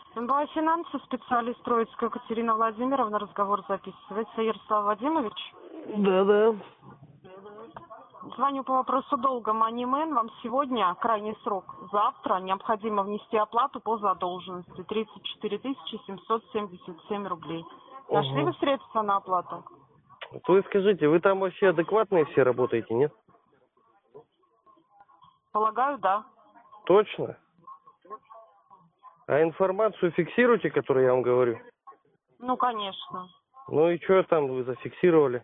МБА «Финансы», специалист Троицкая Екатерина Владимировна, разговор записывается. Ярослав Вадимович. Да. Звоню по вопросу долга Moneyman. Вам сегодня, крайний срок, завтра, необходимо внести оплату по задолженности. 34 777 рублей. Нашли вы средства на оплату? Вы скажите, вы там вообще адекватные все работаете, нет? Полагаю, да. Точно? А информацию фиксируете, которую я вам говорю? Ну, конечно. Ну и что там вы зафиксировали?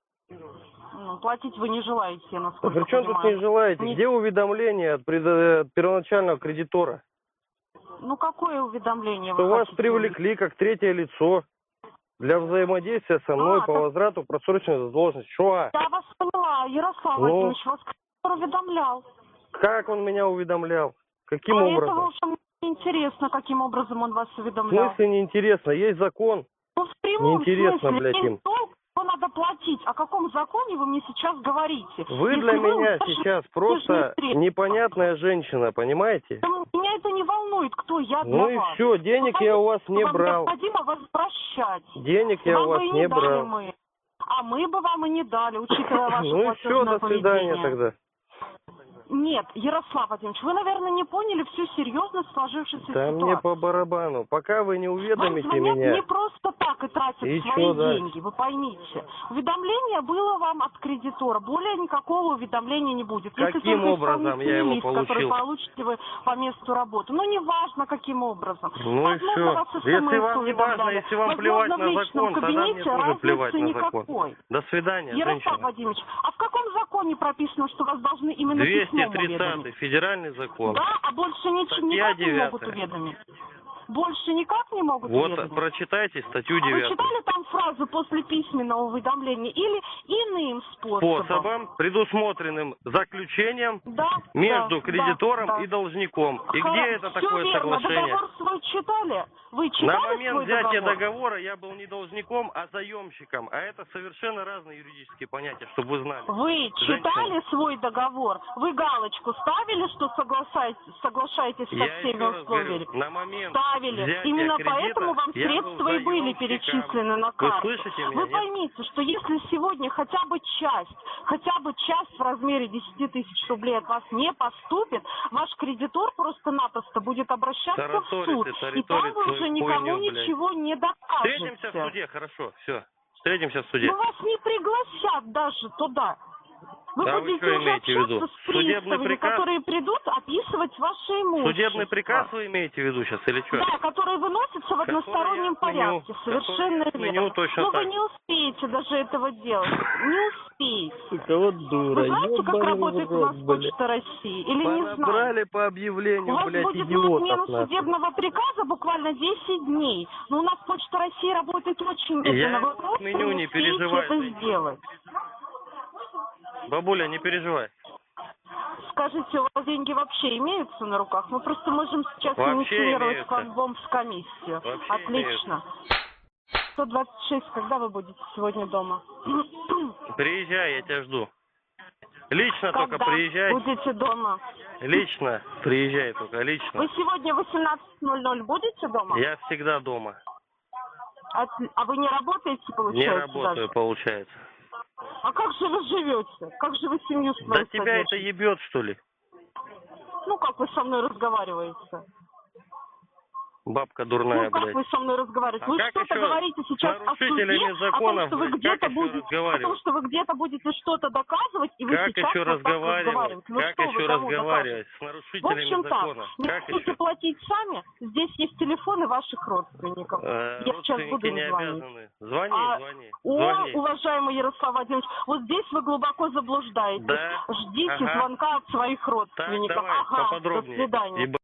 Ну, платить вы не желаете, я насколько При чем тут понимаю. не желаете? Где уведомление от первоначального кредитора? Ну, какое уведомление Что вы вас хотите? привлекли как третье лицо для взаимодействия со мной по так- возврату просроченной задолженности. Что? Я вас поняла, Ярослав Ну? Владимирович, вас кто уведомлял. Как он меня уведомлял? Каким А образом? это уже мне интересно, каким образом он вас В уведомлял. смысле неинтересно? Есть закон. Ну, в прямом Неинтересно, смысле, блядь, им. есть долг, его надо платить. О каком законе вы мне сейчас говорите? Вы Если для меня удерживаете сейчас денежные просто средства, непонятная женщина, понимаете? то меня это не волнует, кто я для Ну и вас. все, денег Вы я у вас не вам брал. необходимо возвращать. Денег я Вам у вас бы и не дали брал. мы. А мы бы вам и не дали, учитывая ваше Ну и все, платежное до свидания поведение. тогда. Нет, Ярослав Владимирович, вы, наверное, не поняли всю серьезность сложившейся Да ситуации. мне по барабану. Пока вы не Вам уведомите звонят меня. не просто так и тратят И свои чё дальше? деньги, вы поймите. Уведомление было вам от кредитора, более никакого уведомления не будет. Если Каким только образом я исполнительный его лист, который получил? получите вы по месту работы. Ну, неважно, каким образом. Ну и Возможно, все. вас Если СМС вам не важно, уведомляли. если вам Возможно, плевать в на личном закон, тогда мне кабинете тоже плевать разницы на закон. никакой. До свидания, Ярослав женщина. Владимирович, а в каком законе прописано, что вас должны именно письмом уведомить? 230 федеральный закон. Да, а больше Статья никак не 9. могут уведомить? Больше никак не могут Вот уведомить? прочитайте статью А вы 9. читали там фразу «после письменного уведомления» или иным способом? Способом, предусмотренным заключением Да, между да, кредитором да. и должником. И где это Всё такое верно. соглашение? Договор свой читали? Вы читали На момент свой взятия договор? договора я был не должником, а заемщиком. А это совершенно разные юридические понятия, чтобы вы знали. Вы читали свой договор? Вы галочку ставили, что соглашаетесь со Я всеми еще раз говорю, условиями? на момент Ставили. взятия Именно кредита поэтому вам я был средства и были заемщиком. перечислены на Вы карту. слышите меня, Вы нет? поймите, что если сегодня хотя бы часть в размере 10 тысяч рублей от вас не поступит, ваш кредитор просто-напросто будет обращаться в суд. И там вы уже никому ничего не докажете. Встретимся в суде, хорошо, все. Встретимся в суде. Но вас не пригласят даже туда. Вы Да вы будете что уже имеете в виду? общаться с Судебный приставами, приказ? которые придут описывать ваше имущество. Судебный приказ вы имеете в виду сейчас или что? Да, который выносится в одностороннем порядке. Совершенно верно. точно Но так. вы не успеете даже этого делать. Не успеете. Сука, вот дура, Вы знаете, как работает у нас Почта России? Или не знаете? Понабрали по У объявлению, вас блядь, будет на идиотов отмену нахуй. судебного приказа буквально 10 дней. Но у нас Почта России работает очень медленно. Я Вы его просто отменю, не успеете переживай, это зайди. сделать. Бабуля, не переживай. Скажите, у вас деньги вообще имеются на руках? Мы просто можем сейчас Вообще инициировать имеются. вам в комиссию. Вообще Отлично. 126, когда вы будете сегодня дома? Приезжай, я тебя жду. Лично Когда только приезжай. будете дома? Лично приезжай только, лично. Вы сегодня в 18:00 будете дома? Я всегда дома. А вы не работаете, получается? Не работаю, даже? получается. А как же вы живете? Как же вы семью свою Да тебя это содержите? ебет, что ли? Ну, как вы со мной разговариваете? Бабка дурная, Ну, как блядь. вы со мной разговариваете? А Вы как что-то еще говорите сейчас с о суде, нарушителями о том, законов, что вы блядь, где-то как еще будете, о разговаривать? том, что вы где-то будете что-то доказывать, и вы Как сейчас еще вот так разговаривать? разговариваете. Ну, Как что еще вы кому разговаривать с докажете? В нарушителями общем так, закона? не Как хотите еще? платить сами, здесь есть телефоны ваших родственников. Я сейчас буду Родственники не им звонить. обязаны. Звони, А, звони. О, Звони. уважаемый Ярослав Владимирович, вот здесь вы глубоко заблуждаетесь. Да? Ждите Ага. звонка от своих Так, родственников. давай, Ага, до поподробнее. свидания.